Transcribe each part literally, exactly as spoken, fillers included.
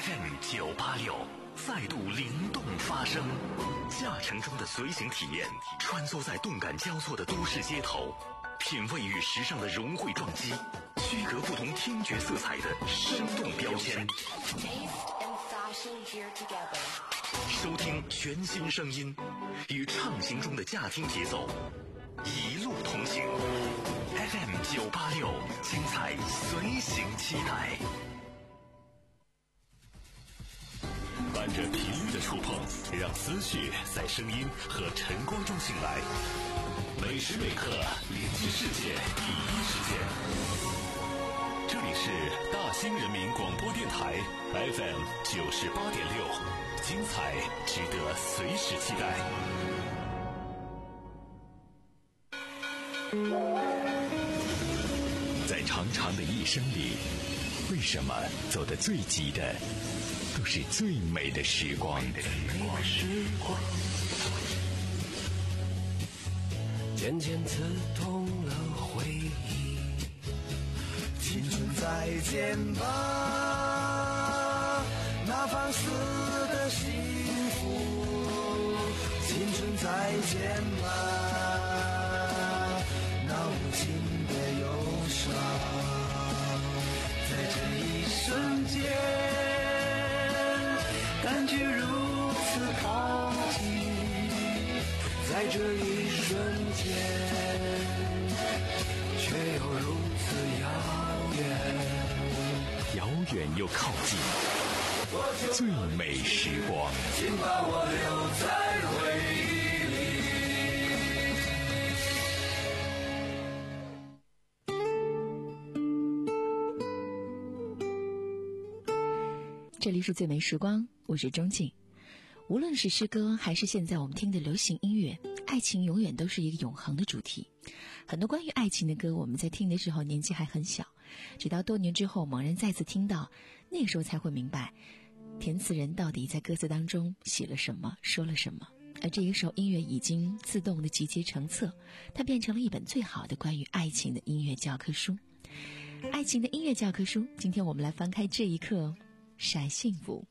F M 九八六再度灵动发声，驾乘中的随行体验，穿梭在动感交错的都市街头，品味与时尚的融汇撞击，区隔不同听觉色彩的生动标签。收听全新声音，与畅行中的驾听节奏，一路同行。F M 九八六，精彩随行期待。伴着频率的触碰，让思绪在声音和晨光中醒来。每时每刻连接世界第一时间。这里是大兴人民广播电台 F M 九十八点六，精彩值得随时期待。在长长的一生里，为什么走得最急的都是最美的时光？ 渐渐刺痛了回忆， 青春再见吧，那放肆的幸福，青春再见吧，那无情的忧伤，在这一瞬间感觉如此靠近，在这一瞬间却又如此遥远， 遥远又靠近，最美时光， 请把我留在回忆里。这里是最美时光，我是钟静。无论是诗歌还是现在我们听的流行音乐，爱情永远都是一个永恒的主题。很多关于爱情的歌，我们在听的时候年纪还很小，直到多年之后猛然再次听到，那个时候才会明白填词人到底在歌词当中写了什么，说了什么。而这个时候音乐已经自动的集结成册，它变成了一本最好的关于爱情的音乐教科书。爱情的音乐教科书，今天我们来翻开这一课，晒幸福。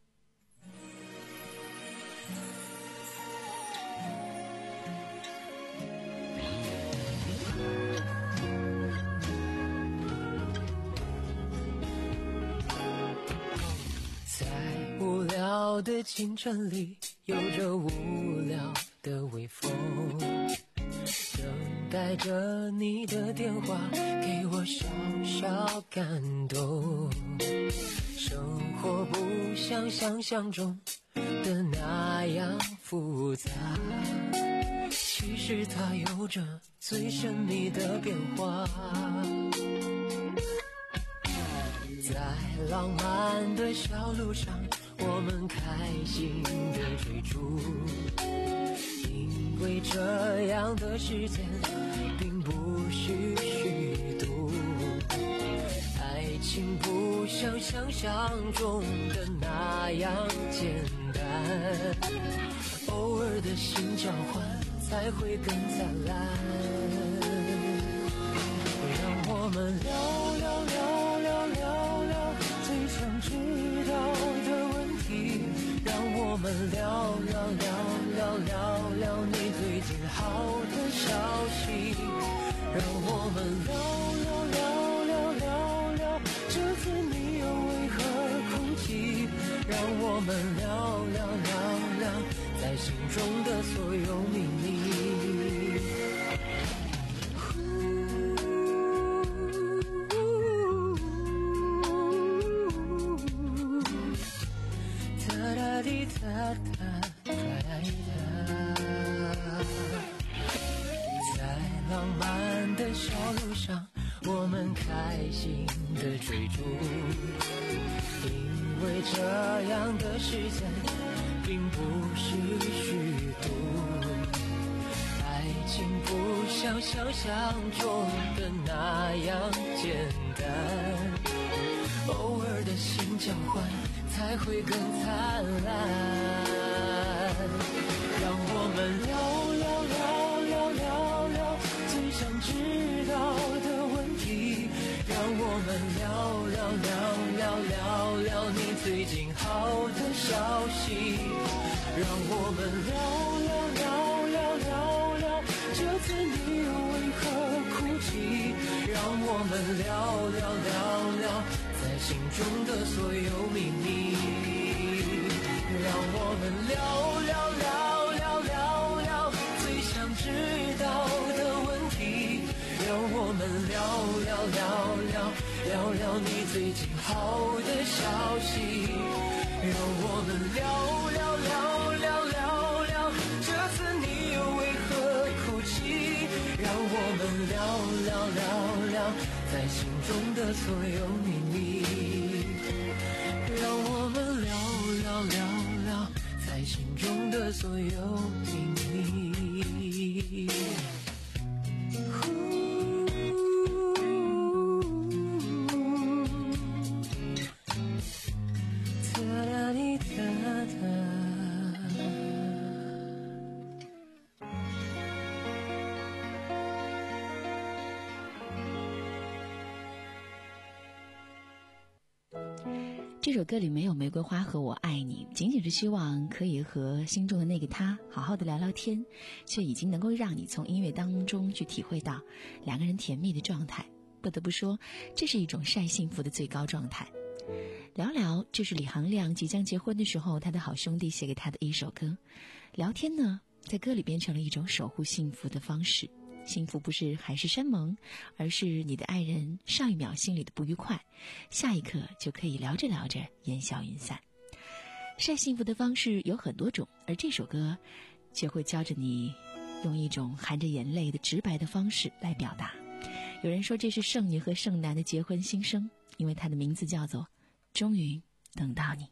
无聊的清晨里，有着无聊的微风，等待着你的电话，给我小小感动。生活不像想象中的那样复杂，其实它有着最神秘的变化。在浪漫的小路上，我们开心的追逐，因为这样的时间并不是虚度。爱情不像想象中的那样简单，偶尔的心交换才会更灿烂。让我们聊聊聊聊聊聊最想知道的问题，让我们聊聊聊聊聊聊你最近好的消息，让我们聊聊聊聊聊聊这次你又为何哭泣，让我们聊聊聊聊在心中的所有秘密。在浪漫的小路上，我们开心的追逐，因为这样的时间并不是虚度。爱情不像想象中的那样简单，偶尔的心交换才会更灿烂。让我们聊聊聊聊聊聊最想知道的问题，让我们聊聊聊聊聊聊你最近好的消息，让我们聊聊聊聊聊聊，这次你为何哭泣？让我们聊聊聊聊，在心中的所有秘密。让我们聊聊聊聊聊聊，最想知道的问题。让我们聊聊聊聊聊聊你最近好的消息。让我们聊聊聊聊聊聊，这次你又为何哭泣？让我们聊聊聊聊，在心中的所有秘密。让我们聊聊聊聊，在心中的所有秘密。 这首歌里没有玫瑰花和我爱你，仅仅是希望可以和心中的那个他好好的聊聊天，却已经能够让你从音乐当中去体会到两个人甜蜜的状态。不得不说，这是一种晒幸福的最高状态。聊聊，这是李行亮即将结婚的时候他的好兄弟写给他的一首歌。聊天呢，在歌里变成了一种守护幸福的方式。幸福不是海誓山盟，而是你的爱人上一秒心里的不愉快，下一刻就可以聊着聊着烟消云散。晒幸福的方式有很多种，而这首歌却会教着你用一种含着眼泪的直白的方式来表达。有人说这是剩女和剩男的结婚心声，因为它的名字叫做终于等到你。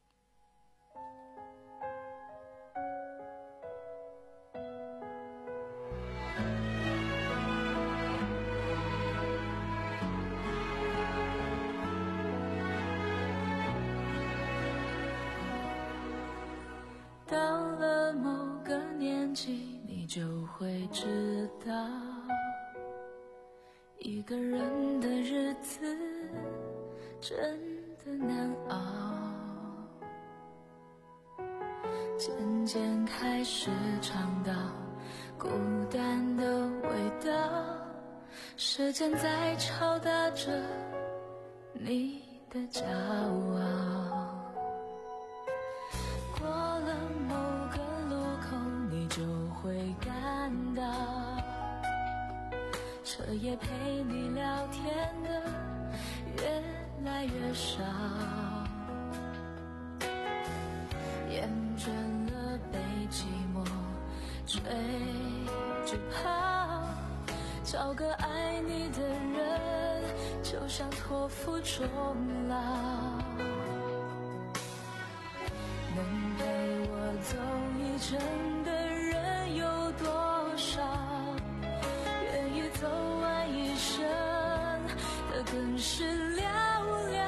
到了某个年纪，你就会知道，一个人的日子真的难熬。渐渐开始尝到孤单的味道，时间在敲打着你的骄傲。过了某个路口，你就会感到彻夜陪你聊天的越来越少，厌倦了被寂寞追着跑，找个爱你的人就像托付终老。能陪我走一程的人有多少？愿意走完一生的更是寥寥。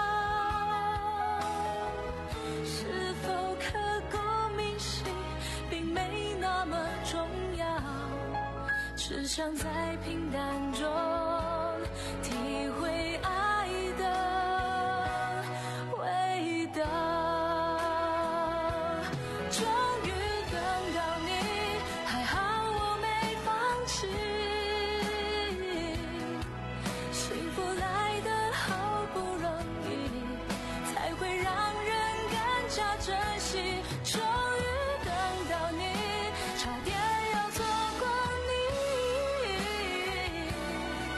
是否刻骨铭心并没那么重要，只想在平淡中体会爱的味道。终于等到你，还好我没放弃，幸福来得好不容易，才会让人更加珍惜。终于等到你，差点要错过你，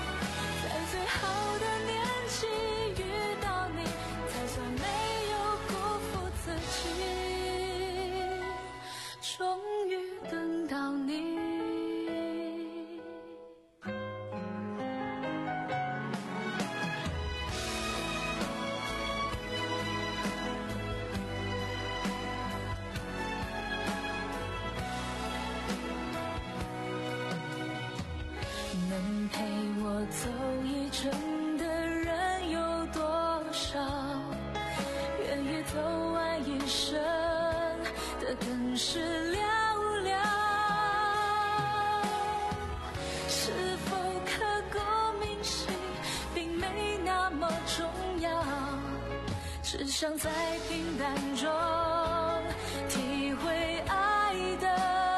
只想在平淡中体会爱的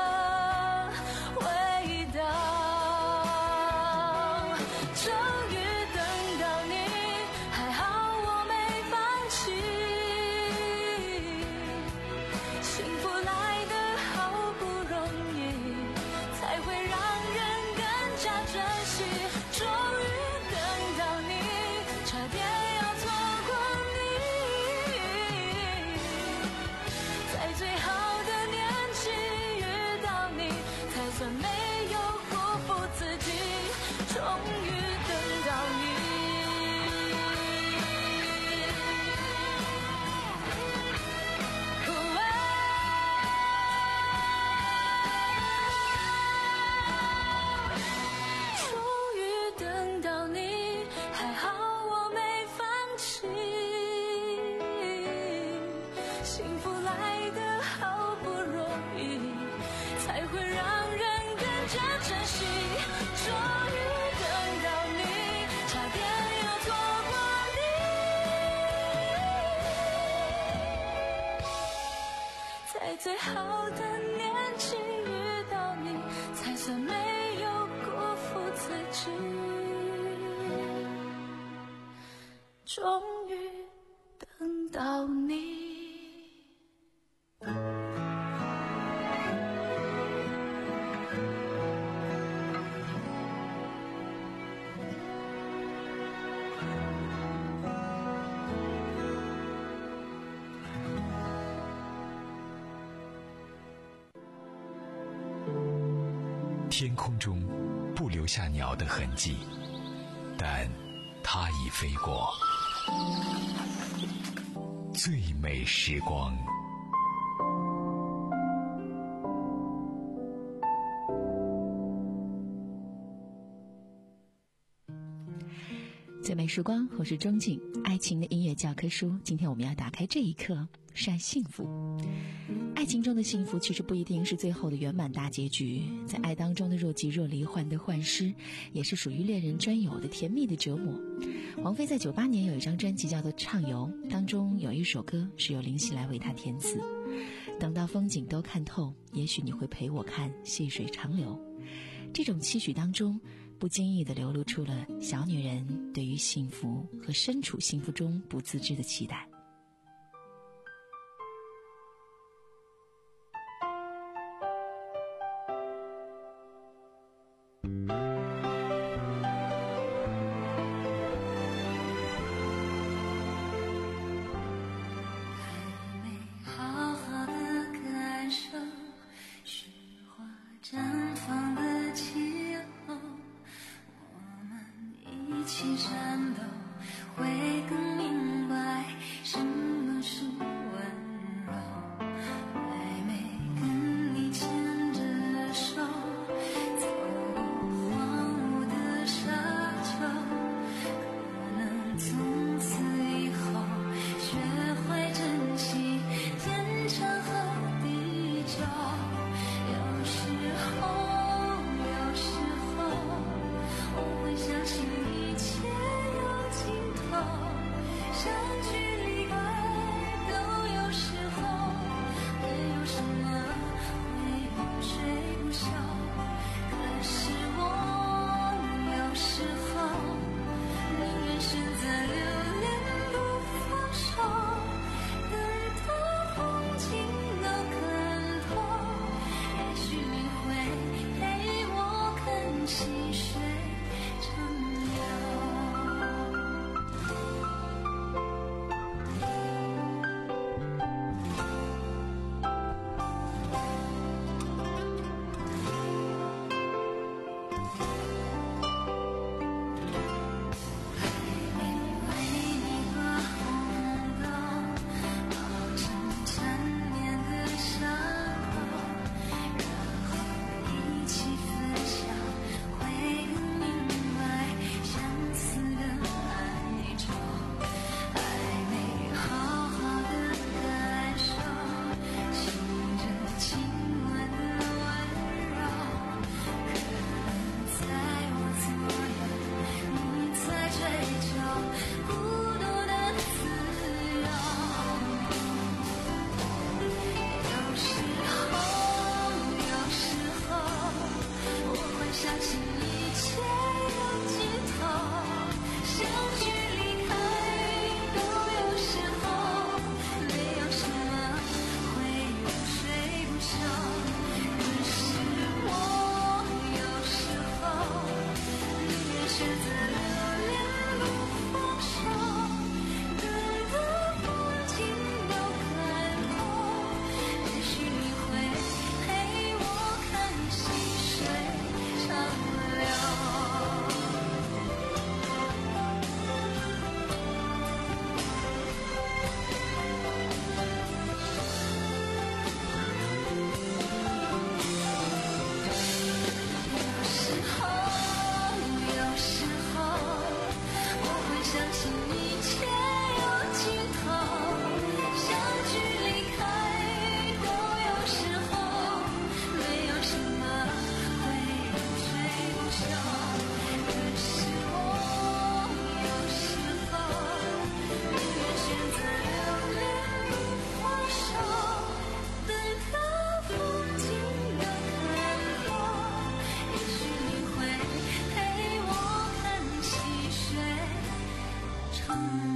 味道。终于等到你，还好我没放弃。幸福来得好不容易，才会让人更加珍惜。终于等到你，差点要错过你。在最好的年纪遇到你，才算没有辜负自己。终于等到你。终于等到你，还好我没放弃。幸福来得好不容易，才会让人更加珍惜。终于等到你，差点要错过你。在最好的年纪遇到你，才算没有辜负自己。终于等到你。 天空中不留下鸟的痕迹，但它已飞过。最美时光。 最美时光，我是钟景，爱情的音乐教科书。今天我们要打开这一课，是爱幸福。爱情中的幸福其实不一定是最后的圆满大结局，在爱当中的若即若离、患得患失，也是属于恋人专有的甜蜜的折磨。王菲在九八年有一张专辑叫做《畅游》，当中有一首歌是由林夕来为她填词。等到风景都看透，也许你会陪我看细水长流。这种期许当中，不经意地流露出了小女人对于幸福和身处幸福中不自知的期待。 有时候我会相信一切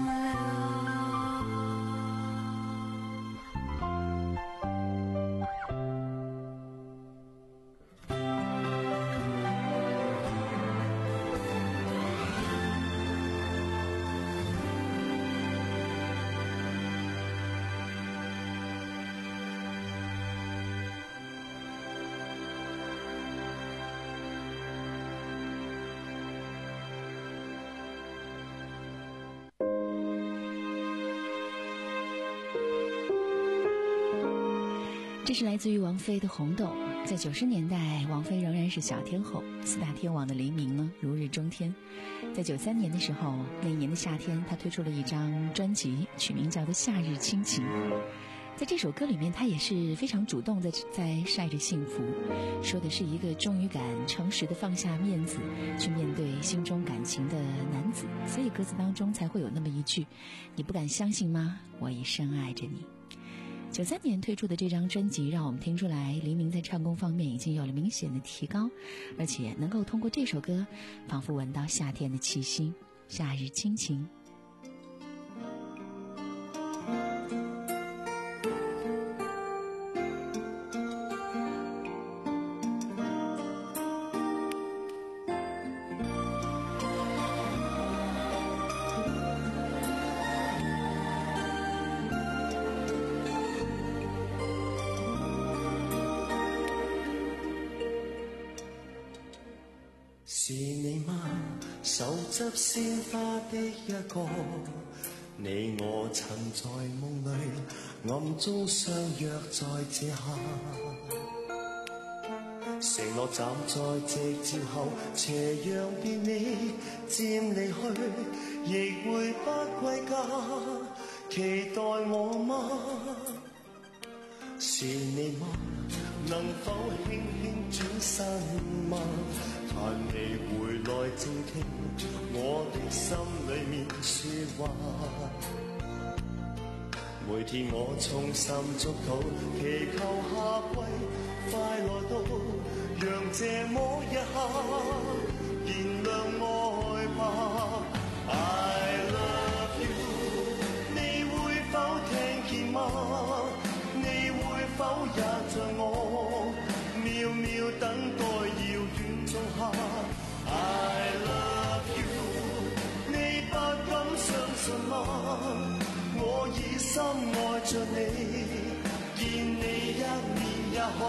这是来自于王菲的《红豆》。在九十年代，王菲仍然是小天后，四大天王的黎明呢如日中天。在九三年的时候，那一年的夏天，她推出了一张专辑，取名叫做《夏日亲情》。在这首歌里面，她也是非常主动的在晒着幸福，说的是一个忠于感、诚实的放下面子，去面对心中感情的男子。所以歌词当中才会有那么一句：“你不敢相信吗？我已深爱着你。”九三年推出的这张专辑，让我们听出来黎明在唱功方面已经有了明显的提高，而且能够通过这首歌，仿佛闻到夏天的气息，夏日亲情。 是你嗎？手執鮮花的一個，你我曾在夢裏暗中相約在這下，承諾站在夕照後，斜陽別你漸離去，亦會不歸家，期待我嗎？是你嗎？能否輕輕轉身嗎？盼你回來靜聽我的心裏面說話，每天我衷心祝禱，祈求夏季快來到，讓這麼一刻燃亮愛吧。I love you， 你會否聽見嗎？你會否也像我秒秒等待遙遠仲夏 I love you， 你不敢相信嗎？我已深愛着你，見你一面也好，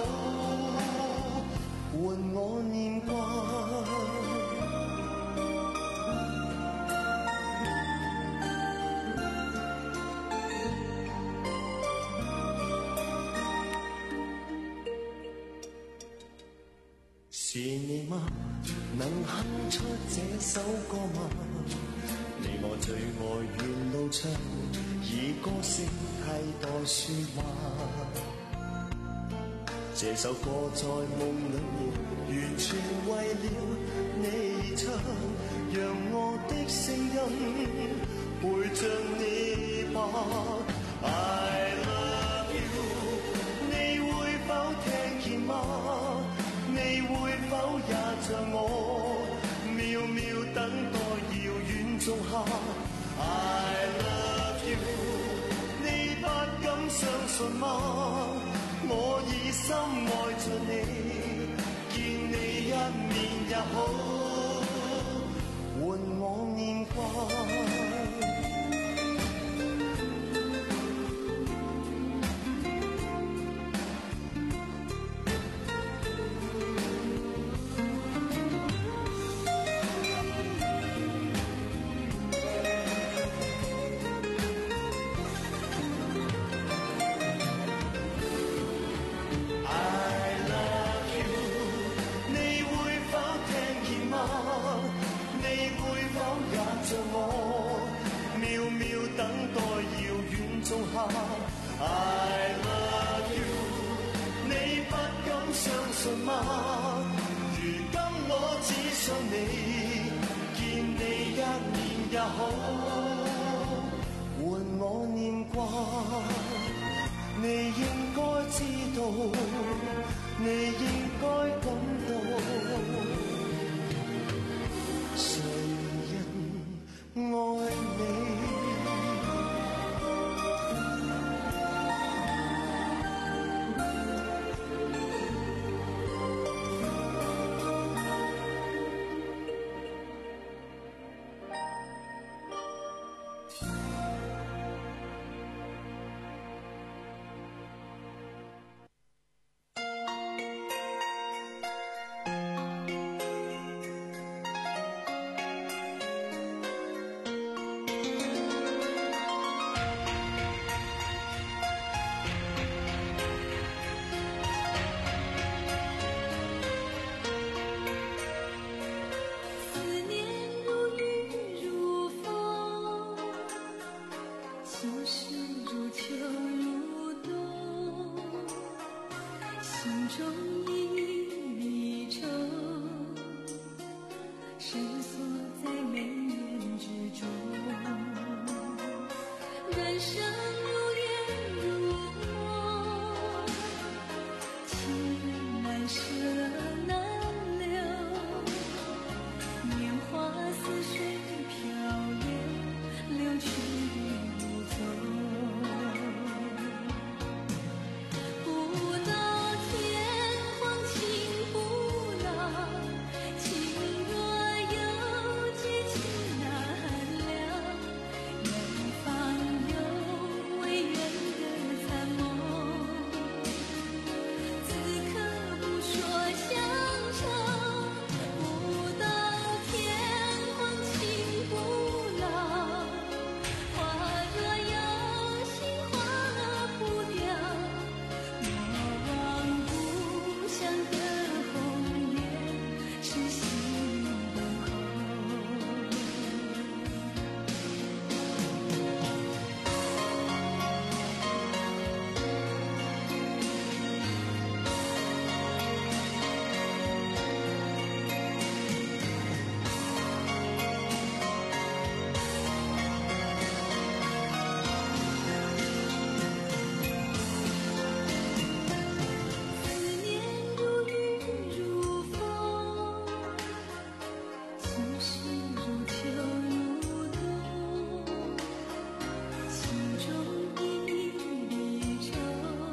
換我念掛。是你嗎？能哼出這首歌嗎？你我最愛沿路唱，以歌聲替代說話。這首歌在夢裏面，完全為了你唱，讓我的聲音陪着你吧。I love you， 你會否聽見嗎？你會否也像我秒秒等待遙遠仲夏 I love you， 你不敢相信嗎？我已深愛着你，見你一面也好，換我念掛。I love you， 你不敢相信嗎？如今我只想你，見你一面也好，換我念掛。你應該知道，你應該感到，誰人愛你？ 总是如秋如冬，心中一程深锁在眉眼之中，人生如烟如梦，情缘难舍难留，年华似水漂流，流去无踪。不到天荒情不老，情若有结情难了，远方有未圆的残梦，此刻不说相守。不到天荒情不老，花若有心花不掉，莫忘故乡的红颜，痴心等候。思念如雨如风，总是如秋如冬，心中一笔愁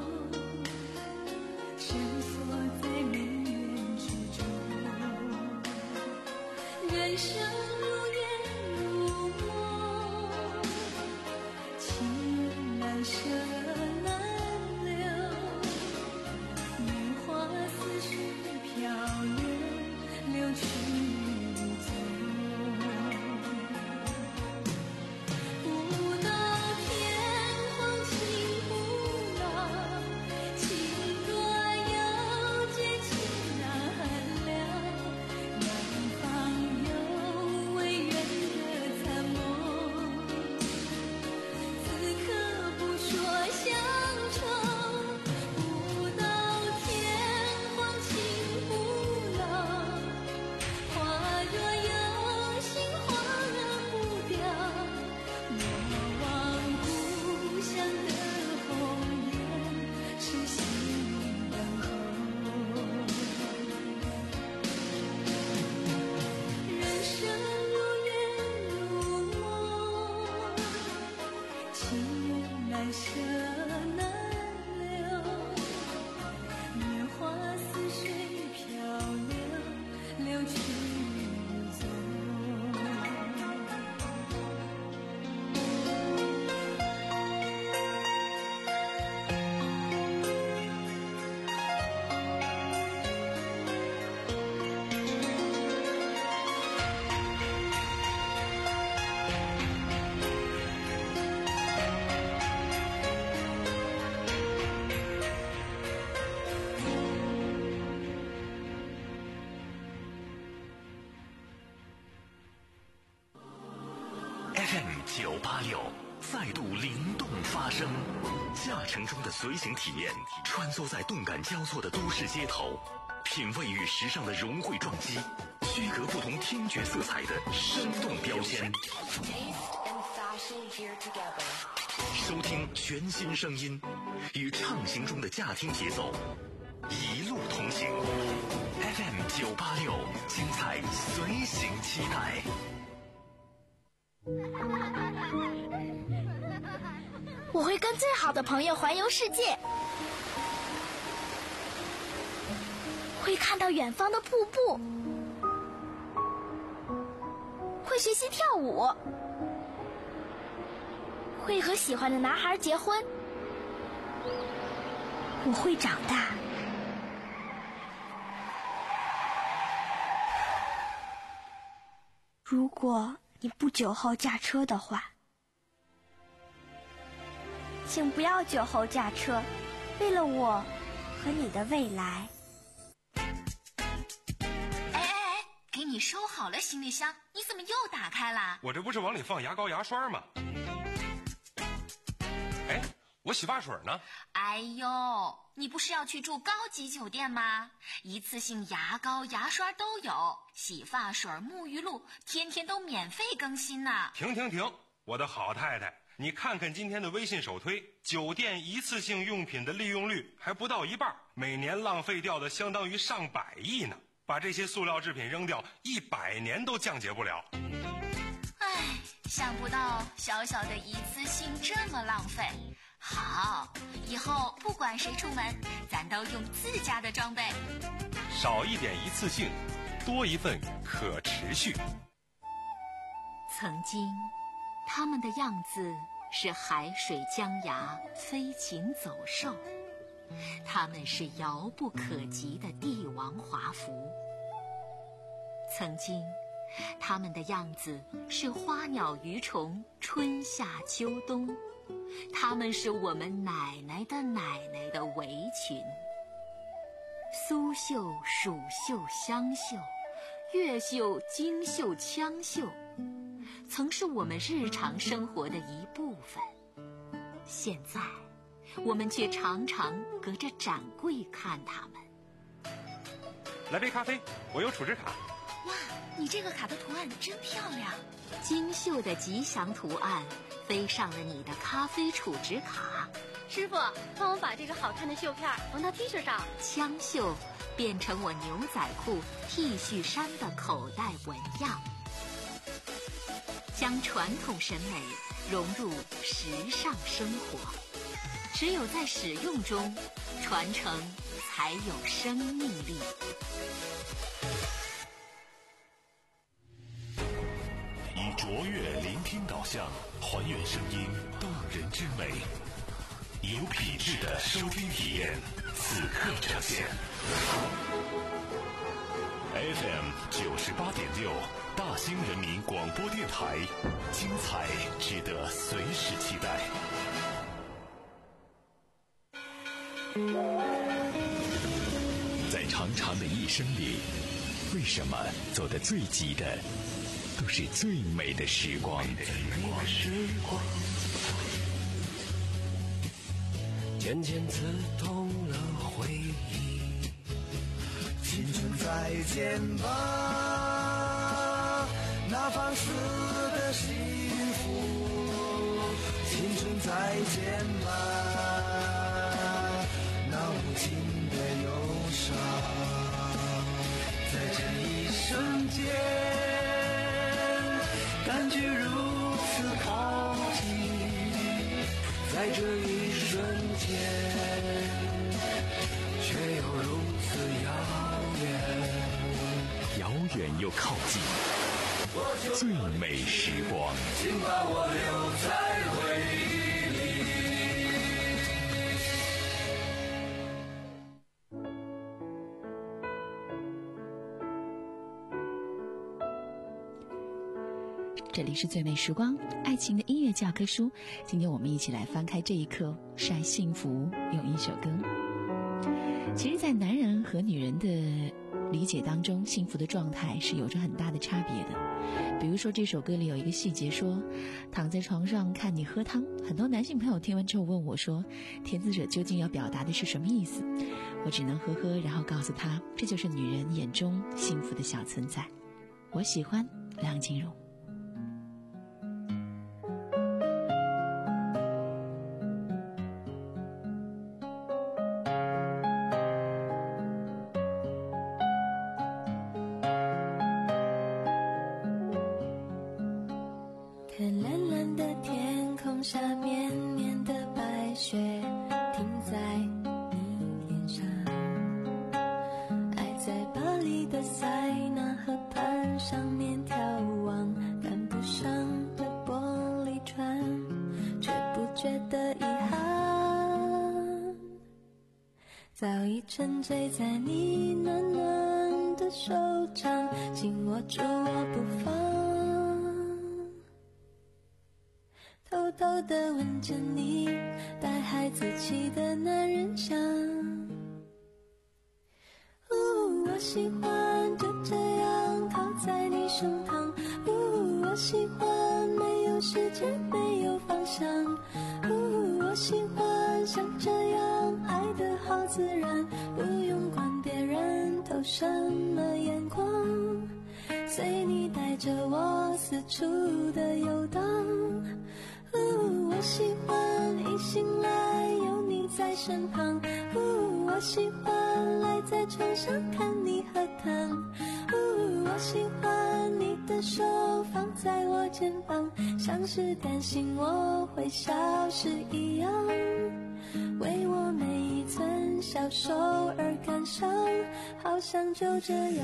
深锁在眉眼之中，人生如烟如梦，情缘难舍难留，年华似水漂流，流去无踪。不到天荒情不老，情若有结情难了，远方有未圆的残梦，此刻不说相守。不到天荒情不老，花若有心花不掉，莫忘故乡的红颜，痴心等候。人生如烟如梦，情缘难舍难留，年华似水漂流，流去无踪。 F M 九八六再度灵动发声，驾乘中的随行体验，穿梭在动感交错的都市街头，品味与时尚的融汇撞击，区隔不同听觉色彩的生动标签。收听全新声音，与畅行中的驾听节奏，一路同行。F M 九八六，精彩随行期待。 我会跟最好的朋友环游世界，会看到远方的瀑布，会学习跳舞，会和喜欢的男孩结婚。我会长大。如果你不酒后驾车的话，请不要酒后驾车，为了我和你的未来。 哎哎哎，给你收好了行李箱，你怎么又打开了？ 我这不是往里放牙膏牙刷吗？ 我洗发水呢。 哎呦，你不是要去住高级酒店吗？一次性牙膏、牙刷都有，洗发水、沐浴露天天都免费更新呢。 停停停，我的好太太，你看看今天的微信首推，酒店一次性用品的利用率还不到一半，每年浪费掉的相当于上百亿呢。把这些塑料制品扔掉，一百年都降解不了。 唉，想不到小小的一次性这么浪费。好，以后不管谁出门，咱都用自家的装备。 少一点一次性，多一份可持续。 曾经，他们的样子是海水江崖、飞禽走兽，他们是遥不可及的帝王华服。曾经，他们的样子是花鸟鱼虫，春夏秋冬，他们是我们奶奶的奶奶的围裙。苏绣、蜀绣、湘绣，越绣、京绣、羌绣，曾是我们日常生活的一部分。现在，我们却常常隔着展柜看他们。 来杯咖啡，我有储值卡。 哇，你这个卡的图案真漂亮！ 精绣的吉祥图案飞上了你的咖啡储值卡。 师傅，帮我把这个好看的绣片缝到 T 恤上。 枪绣变成我牛仔裤、T 恤衫的口袋纹样，将传统审美融入时尚生活。只有在使用中，传承才有生命力。 以卓越聆听导向，还原声音动人之美，有品质的收听体验，此刻呈现。F M 九十八点六，大兴人民广播电台，精彩值得随时期待。 在长长的一生里，为什么走得最急的都是最美的时光？ 渐渐刺痛了回忆，青春再见吧，那放肆的幸福，青春再见吧，那无尽的忧伤，在这一瞬间感觉如此靠近，在这一瞬间却又如此遥远， 遥远又靠近，最美时光， 请把我留在回忆里。 这里是最美时光，爱情的音乐教科书。今天我们一起来翻开这一课，晒幸福，用一首歌。其实在男人和女人的理解当中，幸福的状态是有着很大的差别的。比如说这首歌里有一个细节说，躺在床上看你喝汤。很多男性朋友听完之后问我说，填词者究竟要表达的是什么意思？我只能呵呵，然后告诉他，这就是女人眼中幸福的小存在。我喜欢梁静茹。 早已沉醉在你暖暖的手掌，紧握住我不放，偷偷地吻着你带孩子气的男人香。呜，我喜欢就这样靠在你胸膛，呜，我喜欢没有时间没有方向，呜，我喜欢像这样爱得好自然，不用管别人投什么眼光，随你带着我四处的游荡。哦，我喜欢一醒来有你在身旁，哦，我喜欢赖在床上看你喝汤，哦，我喜欢你的手放在我肩膀，像是担心我会消失一样，为我每一寸消瘦而感伤，好像就这样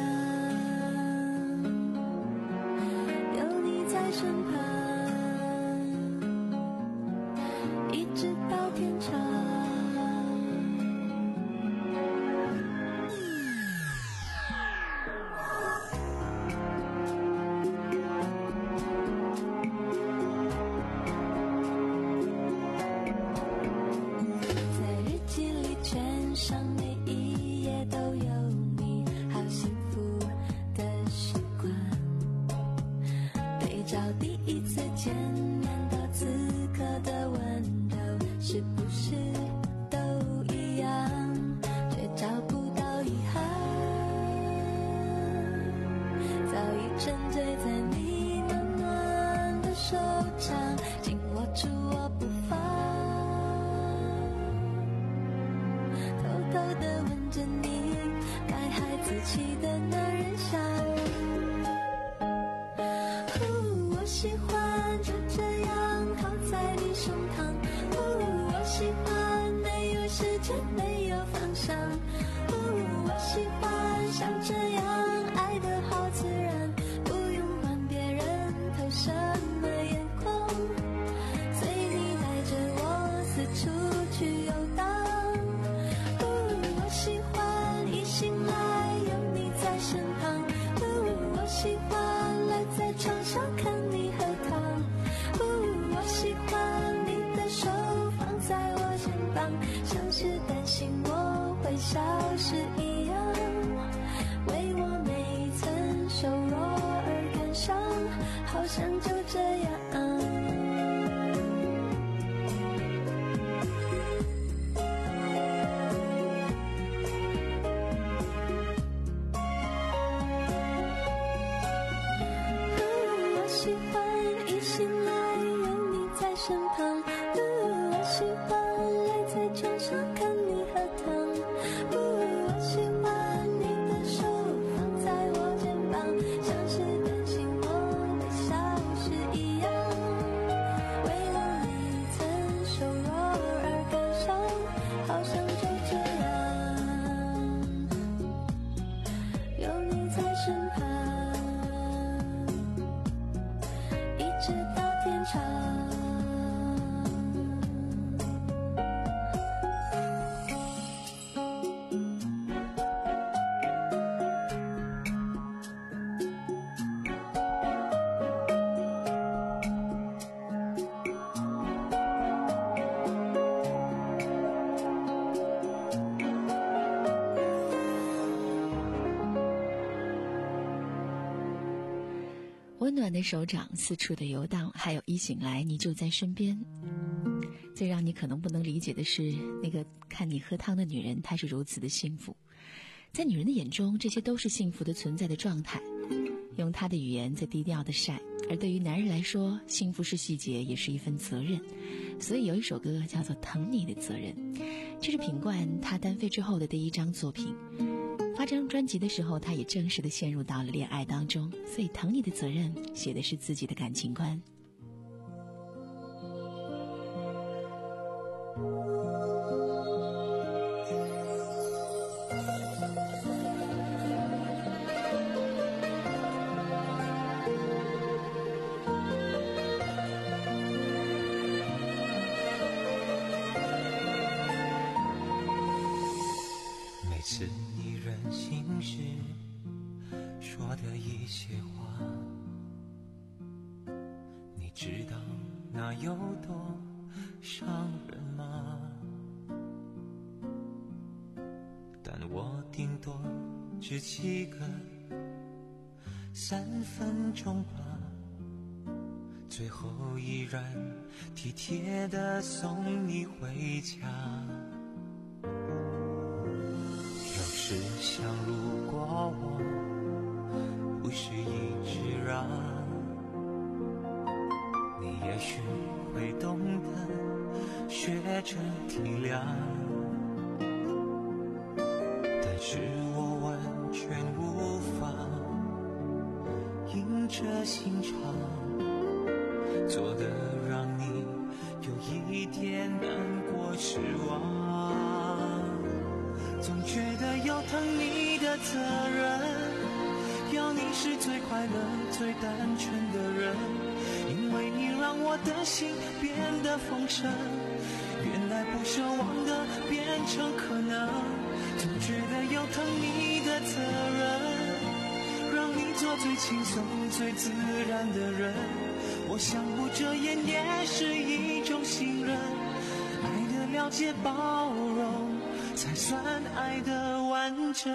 有你在身旁，一直到天长。 温暖的手掌四处的游荡，还有一醒来你就在身边。最让你可能不能理解的是，那个看你喝汤的女人，她是如此的幸福。在女人的眼中，这些都是幸福的存在的状态，用她的语言在低调的晒。而对于男人来说，幸福是细节，也是一份责任。所以有一首歌叫做《疼你的责任》，这是品冠他单飞之后的第一张作品。发这张专辑的时候，他也正式的陷入到了恋爱当中，所以《疼你的责任》写的是自己的感情观。 每次你任性时说的一些话，你知道那有多伤人吗？但我顶多只记个三分钟吧， 最后依然体贴地送你回家。有时想如果我不是一直让，你也许会懂得学着体谅，但是我完全无法硬着心肠做得让你有一点难过失望，总觉得有疼你的责任，要你是最快乐最单纯的人，因为你让我的心变得丰盛，原来不奢望的变成可能，总觉得有疼你的责任，让你做最轻松最自然的人，我相互遮掩也是一种信任，爱的了解包容才算爱的完整。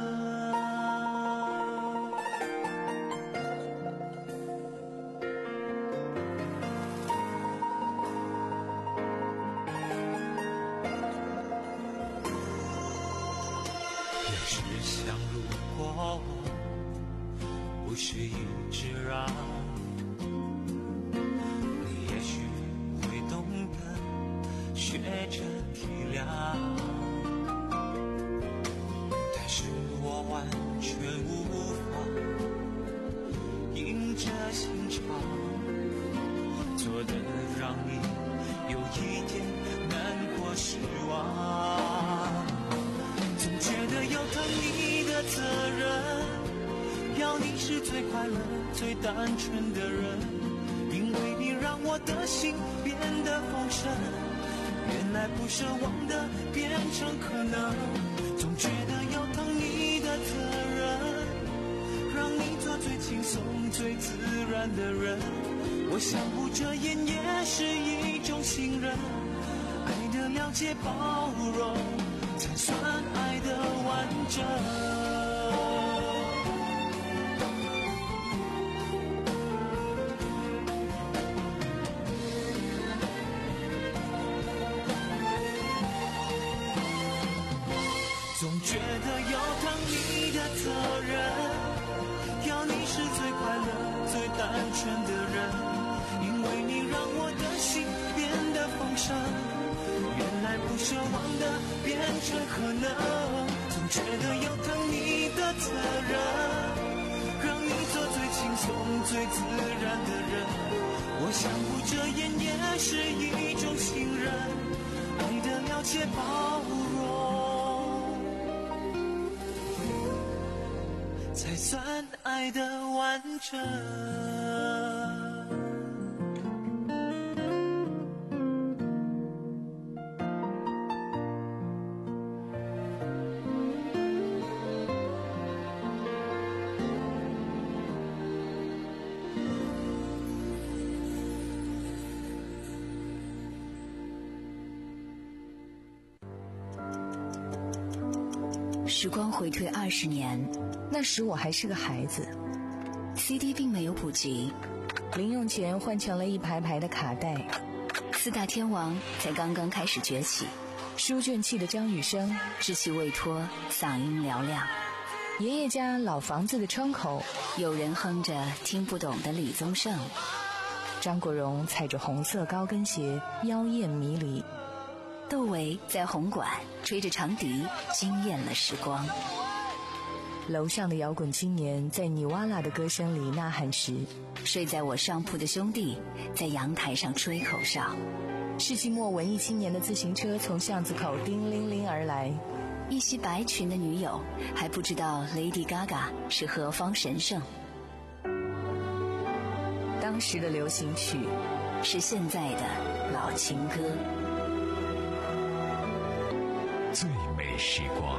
有时想如果我不是一直让，你也许会懂得学着体谅，但是我完全无法硬着心肠做得让你有一点难过失望，总觉得有疼你的责任，要你是最快乐最单纯的人，因为你让我的心变得丰盛，原来不奢望的变成可能，总觉得有疼你的责任，让你做最轻松最自然的人，我相互遮掩也是一种信任，爱的了解包容才算爱的完整。总觉得有疼你的责任，要你是最快乐最单纯的人，因为你让我的心变得丰盛，原来不奢望的变成可能，总觉得有疼你的责任，让你做最轻松最自然的人，我相互遮掩也是一种信任，爱的了解包容才算爱的完整。 时光回退二十年，那时我还是个孩子。C D 并没有普及，零用钱换成了一排排的卡带。四大天王才刚刚开始崛起，书卷气的张雨生稚气未脱，嗓音嘹亮。爷爷家老房子的窗口，有人哼着听不懂的李宗盛。张国荣踩着红色高跟鞋，妖艳迷离。窦唯在红馆吹着长笛，惊艳了时光。楼上的摇滚青年在尼瓦拉的歌声里呐喊时，睡在我上铺的兄弟在阳台上吹口哨。世纪末文艺青年的自行车从巷子口叮铃铃而来，一袭白裙的女友还不知道 Lady Gaga 是何方神圣。当时的流行曲是现在的老情歌。 最美时光，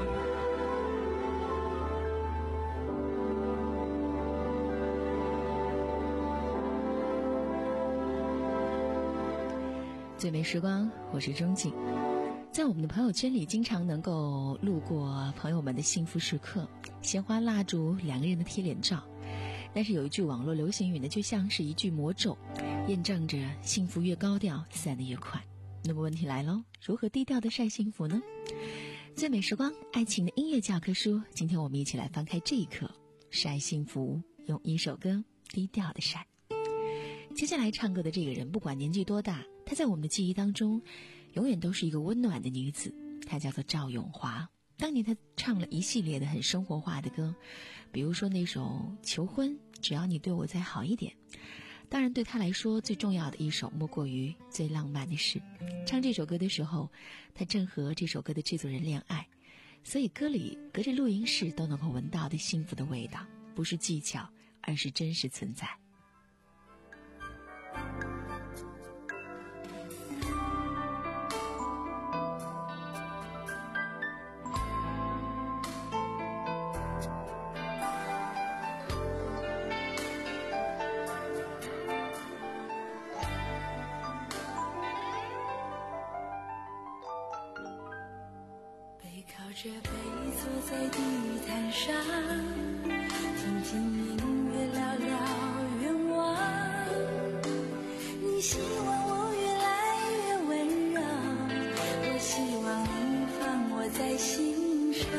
最美时光，我是钟静。在我们的朋友圈里，经常能够路过朋友们的幸福时刻，鲜花、蜡烛，两个人的贴脸照。但是有一句网络流行语呢，就像是一句魔咒， 验证着幸福越高调散得越快。那么问题来喽，如何低调的晒幸福呢？最美时光，爱情的音乐教科书，今天我们一起来翻开这一课，晒幸福，用一首歌低调的晒。接下来唱歌的这个人，不管年纪多大，她在我们的记忆当中永远都是一个温暖的女子，她叫做赵咏华。当年她唱了一系列的很生活化的歌，比如说那首《求婚》，只要你对我再好一点。当然对她来说最重要的一首莫过于最浪漫的事。唱这首歌的时候，她正和这首歌的制作人恋爱，所以歌里隔着录音室都能够闻到的幸福的味道，不是技巧，而是真实存在。 靠着背坐在地毯上，听听音乐，聊聊愿望。你希望我越来越温柔，我希望你放我在心上。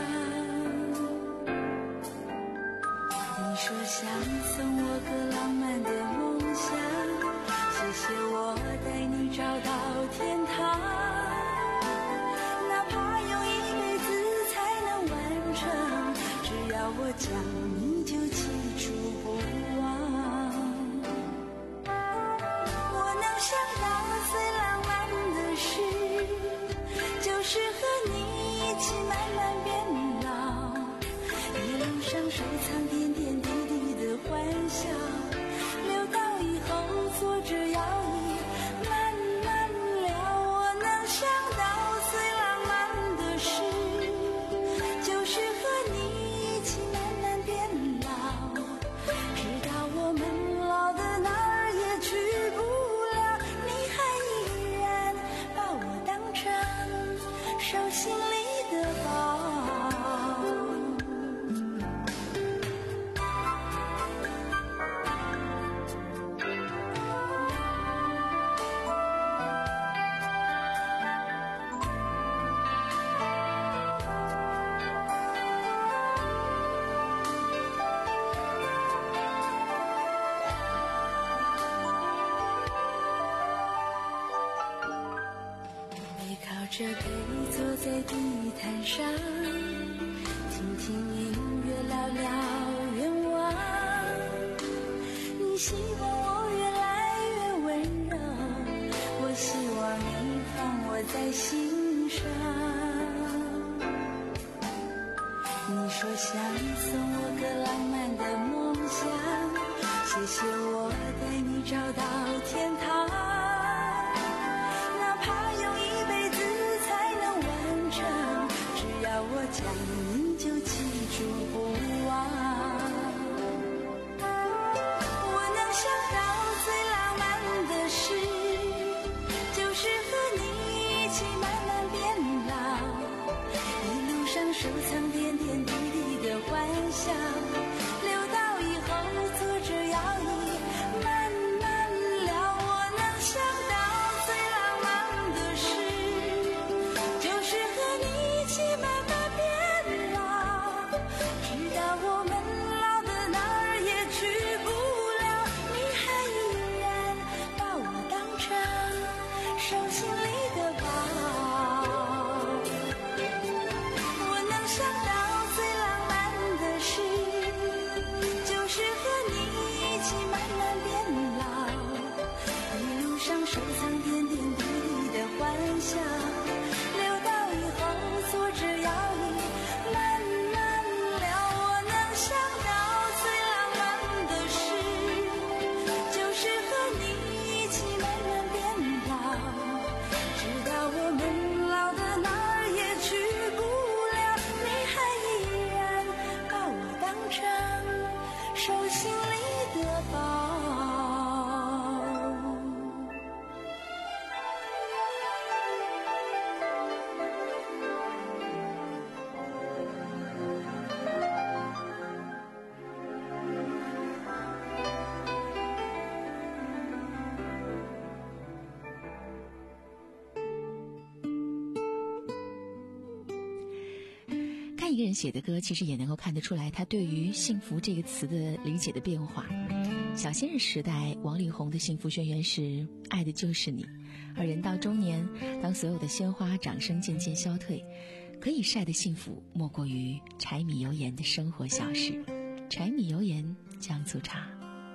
你说想送我个浪漫的梦想，谢谢我带你找到天堂。我讲你就记住不忘，我能想到最浪漫的事，就是和你一起慢慢变老，一路上收藏点点滴滴的欢笑，留到以后坐着摇椅慢慢聊。我能想到最浪漫的事，就是和你这杯坐在地毯上，听听音乐，聊聊愿望。你希望我越来越温柔，我希望你放我在心上。你说想送我个浪漫的梦想，谢谢我带你找到天堂。我讲你就记住不忘，我能想到最浪漫的事，就是和你一起慢慢变老，一路上收藏点点滴滴的欢笑，留到以后坐着摇椅慢慢聊。我能想到最浪漫的事，就是和你一起慢慢手心里的宝，我能想到一个人写的歌，其实也能够看得出来他对于幸福这个词的理解的变化。小鲜肉时代，王力宏的幸福宣言是爱的就是你，而人到中年，当所有的鲜花掌声渐渐消退，可以晒的幸福莫过于柴米油盐的生活小事。柴米油盐酱醋茶。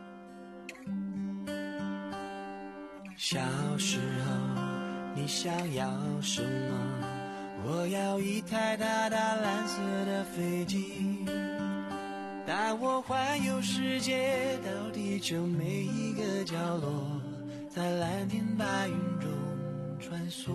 小时候你想要什么？我要一台大大蓝色的飞机，带我环游世界，到地球每一个角落，在蓝天白云中穿梭。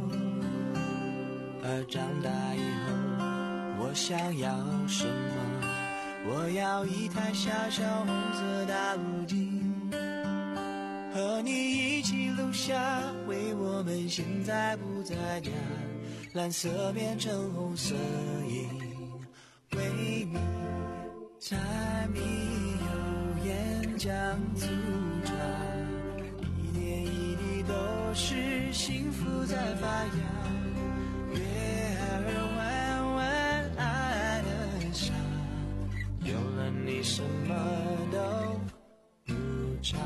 而长大以后我想要什么？我要一台小小红色大陆机，和你一起录下为我们现在不在家，蓝色变成红色影，为你柴米油盐酱醋茶，一点一滴都是幸福在发芽，月儿弯弯爱的傻，有了你什么都不差。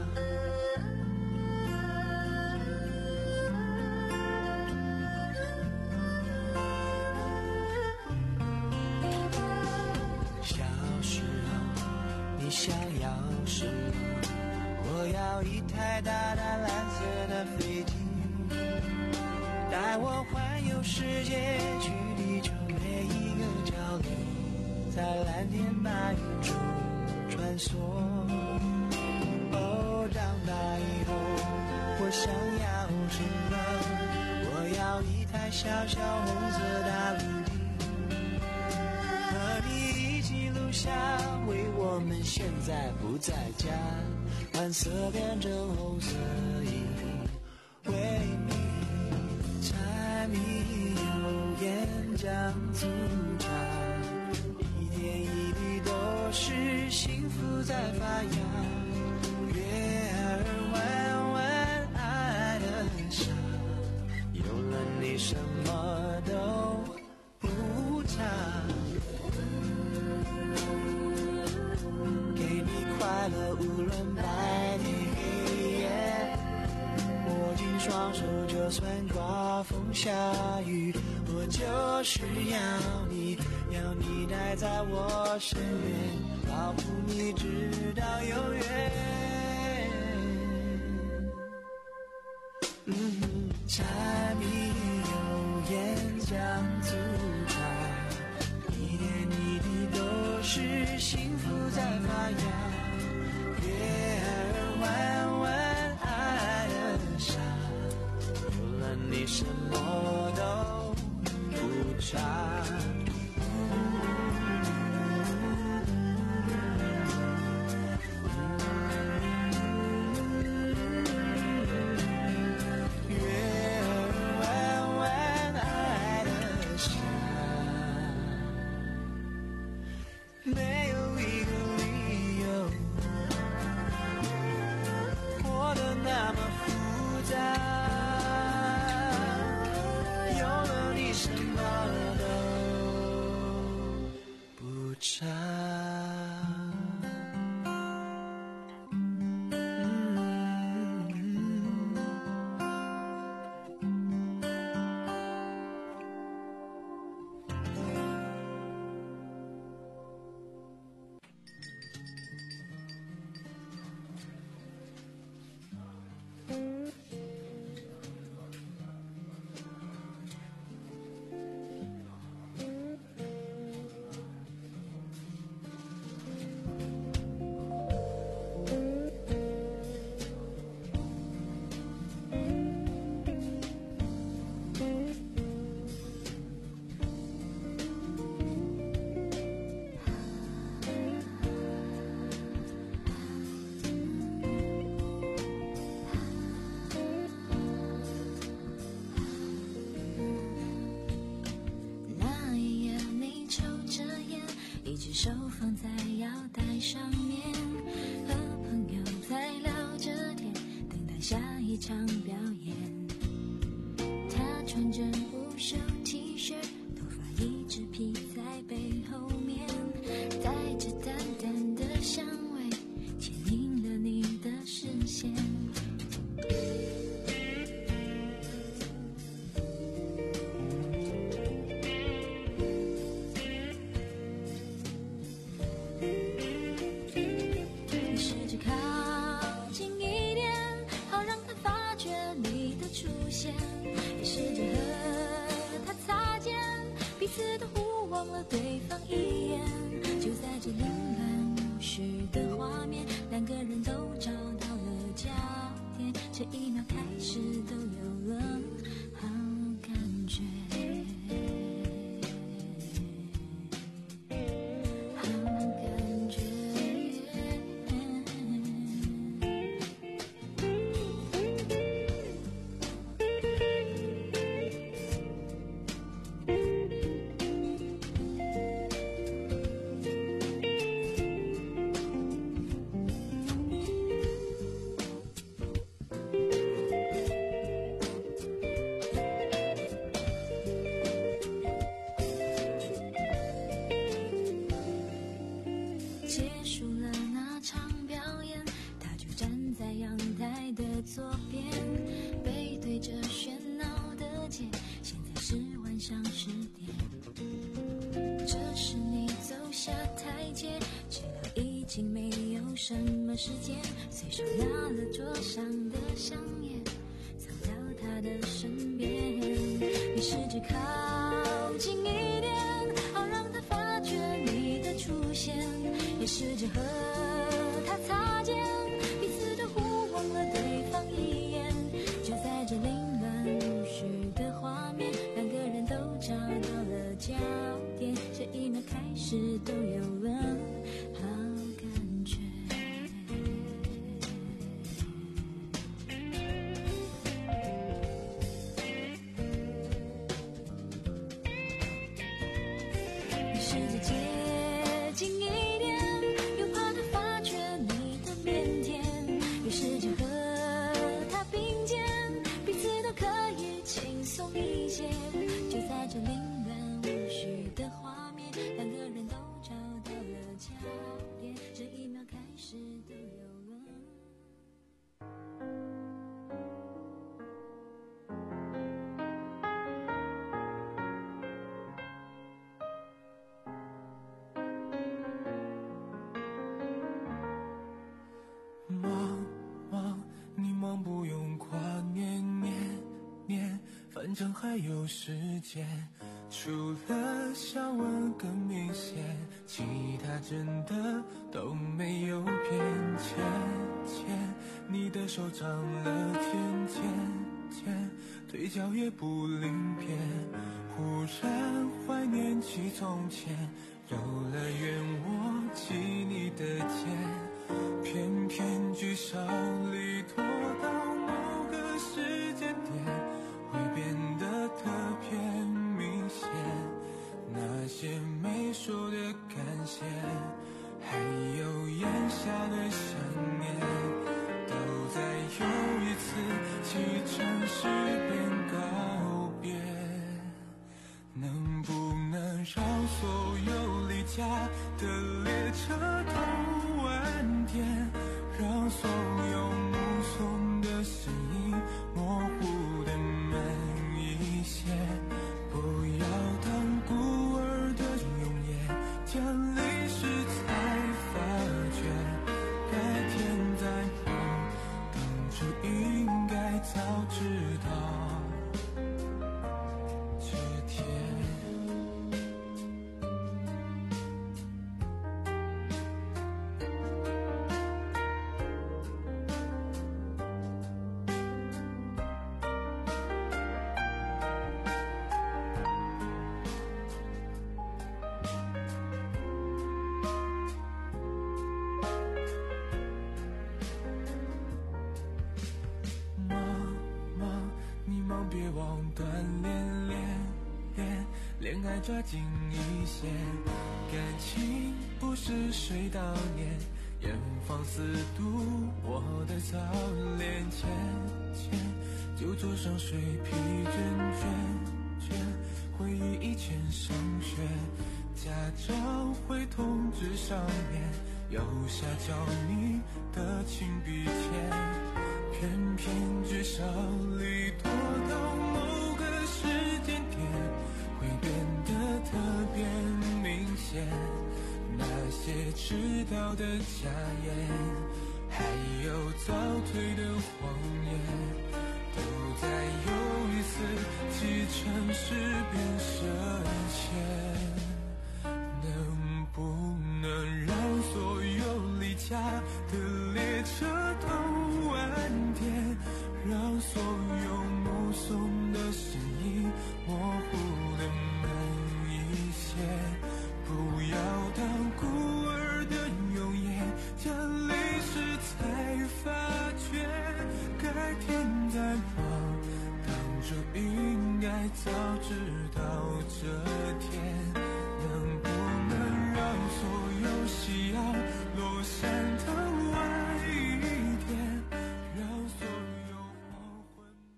你想要什么？我要一台大大蓝色的飞机，带我环游世界，去地球每一个角落，在蓝天白云中穿梭。哦，长大以后我想要什么？我要一台小小红色大陆机，和你一起录下为我们现在不在家，蓝色变成红色影，为你柴米油盐酱醋茶，一点一滴都是幸福在发芽，月儿弯弯爱的傻，有了你什么都不差。快乐无论白天黑夜，握紧双手就算刮风下雨，我就是要你，要你待在我身边，保护你直到永远。嗯，柴米油盐酱醋茶，一点一滴都是幸福在发芽，月儿弯弯爱的傻，有了你什么都不差。没有一个理由活得那么复杂，有了你什么都不差。 手放在腰带上面，和朋友在聊着天，等待下一场表演。他穿着无袖 T 恤，头发一直披在上十点。这时你走下台阶，知道已经没有什么时间，随手拿了桌上的香烟，藏到他的身边。你试着靠近一点，好让他发觉你的出现，也试着和他擦肩，彼此都互望了对方一眼。就在这凌乱无序的画面，两个人都找到了焦点，这一秒开始都有了好感觉。你试着接近一点，又怕他发觉你的腼腆，于是就和他并肩，彼此都可以轻松一些。就在这凌乱无序的画面，两个人都找到了焦点，这一秒开始都有了。 忙忙，你忙不用挂念念念，反正还有时间。除了香吻更明显，其他真的都没有变。牵牵你的手长了尖尖尖，腿脚也不灵便。忽然怀念起从前，游乐园握起你的肩，偏偏聚少离多，到某个时间点会变得特别明显。那些没说的感谢，还有咽下的想念，都在又一次启程时便告别。能不能让所有离家的列车都晚点，让所有目送的身影模糊的慢一些，不要当孤儿的永远，将历史才发觉，改天再忙，当初应该早知道这天。别忘锻炼练练，恋爱抓紧一些，感情不是水到年，严防死堵我的早恋。牵牵酒桌上水疲倦倦倦，回忆以前上学，家长会通知上面右下角你的亲笔签，偏偏聚少离多，到某个时间点会变得特别明显。那些迟到的假言，还有早退的谎言，都在又一次启程时便深陷。能不能让所有离家的列车都晚点，让所有目送的身影模糊的慢一些，不要当孤儿的永远，将历史才发觉，改天再忙，当初应该早知道这天。能不能让所有夕阳落山的晚一点，让所有黄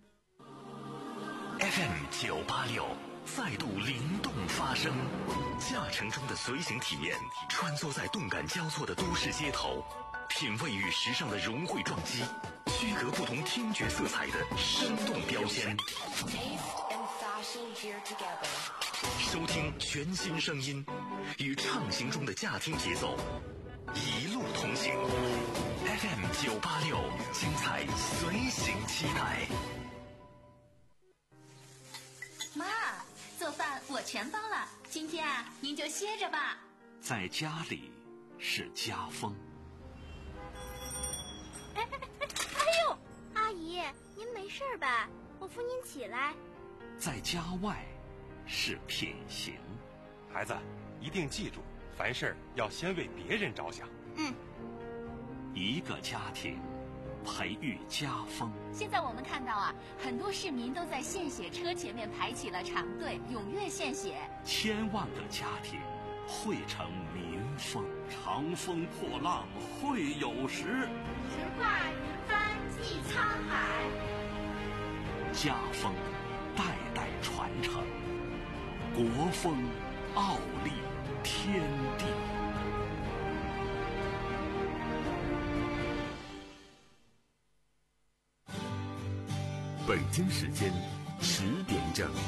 昏。 F M 九八六再度灵动发声，驾乘中的随行体验，穿梭在动感交错的都市街头，品味与时尚的融汇撞击，区隔不同听觉色彩的生动标签。 收听全新声音，与畅行中的驾听节奏一路同行。F M 九八六，精彩随行期待。 妈，做饭我全包了，今天啊，您就歇着吧。 在家里是家风。 哎哎哎！哎呦，阿姨，您没事吧？我扶您起来。 在家外是品行。 孩子，一定记住，凡事要先为别人着想。 嗯。 一个家庭培育家风。 现在我们看到啊，很多市民都在献血车前面排起了长队，踊跃献血。 千万个家庭汇成民风。长风破浪会有时， 直挂云帆济沧海。 家风代代传承，国风傲立天地。 北京时间十点整。